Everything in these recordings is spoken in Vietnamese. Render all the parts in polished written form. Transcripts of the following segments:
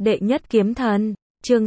Đệ nhất kiếm thần, chương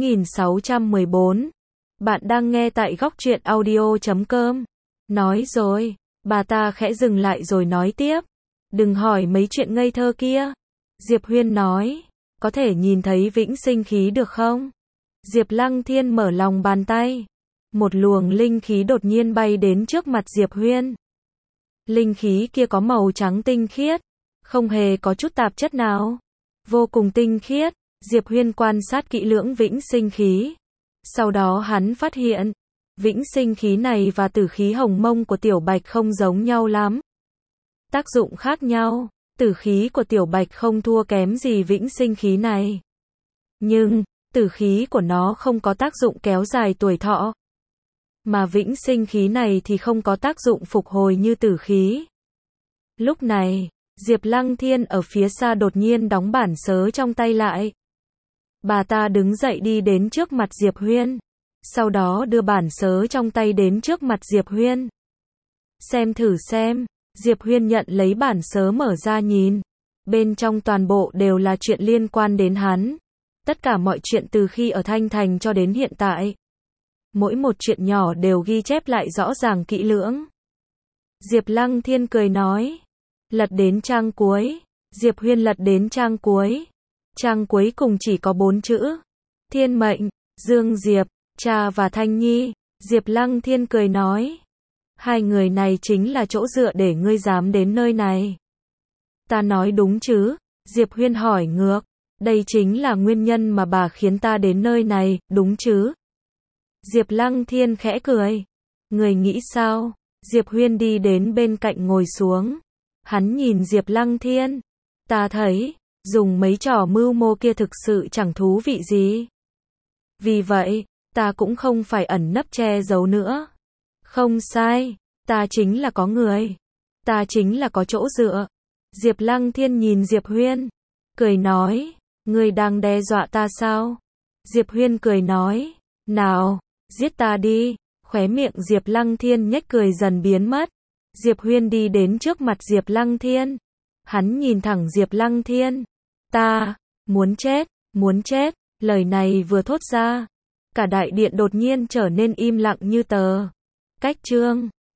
6614. Bạn đang nghe tại góc truyện audio.com. Nói rồi, bà ta khẽ dừng lại rồi nói tiếp. Đừng hỏi mấy chuyện ngây thơ kia. Diệp Huyên nói, có thể nhìn thấy vĩnh sinh khí được không? Diệp Lăng Thiên mở lòng bàn tay. Một luồng linh khí đột nhiên bay đến trước mặt Diệp Huyên. Linh khí kia có màu trắng tinh khiết, không hề có chút tạp chất nào. Vô cùng tinh khiết. Diệp Huyên quan sát kỹ lưỡng vĩnh sinh khí. Sau đó hắn phát hiện, vĩnh sinh khí này và tử khí hồng mông của Tiểu Bạch không giống nhau lắm. Tác dụng khác nhau, tử khí của Tiểu Bạch không thua kém gì vĩnh sinh khí này. Nhưng, tử khí của nó không có tác dụng kéo dài tuổi thọ. Mà vĩnh sinh khí này thì không có tác dụng phục hồi như tử khí. Lúc này, Diệp Lăng Thiên ở phía xa đột nhiên đóng bản sớ trong tay lại. Bà ta đứng dậy đi đến trước mặt Diệp Huyên. Sau đó đưa bản sớ trong tay đến trước mặt Diệp Huyên. Xem thử xem. Diệp Huyên nhận lấy bản sớ mở ra nhìn. Bên trong toàn bộ đều là chuyện liên quan đến hắn. Tất cả mọi chuyện từ khi ở Thanh Thành cho đến hiện tại. Mỗi một chuyện nhỏ đều ghi chép lại rõ ràng kỹ lưỡng. Diệp Lăng Thiên cười nói. Lật đến trang cuối. Diệp Huyên lật đến trang cuối. Trang cuối cùng chỉ có 4 chữ. Thiên mệnh, Dương Diệp, cha và Thanh Nhi. Diệp Lăng Thiên cười nói. Hai người này chính là chỗ dựa để ngươi dám đến nơi này. Ta nói đúng chứ? Diệp Huyên hỏi ngược. Đây chính là nguyên nhân mà bà khiến ta đến nơi này, đúng chứ? Diệp Lăng Thiên khẽ cười. Người nghĩ sao? Diệp Huyên đi đến bên cạnh ngồi xuống. Hắn nhìn Diệp Lăng Thiên. Ta thấy, dùng mấy trò mưu mô kia thực sự chẳng thú vị gì. Vì vậy, ta cũng không phải ẩn nấp che giấu nữa. Không sai, ta chính là có người. Ta chính là có chỗ dựa. Diệp Lăng Thiên nhìn Diệp Huyên. Cười nói, ngươi đang đe dọa ta sao? Diệp Huyên cười nói, nào, giết ta đi. Khóe miệng Diệp Lăng Thiên nhếch cười dần biến mất. Diệp Huyên đi đến trước mặt Diệp Lăng Thiên. Hắn nhìn thẳng Diệp Lăng Thiên. Ta, muốn chết, muốn chết. Lời này vừa thốt ra. Cả đại điện đột nhiên trở nên im lặng như tờ. Cách chương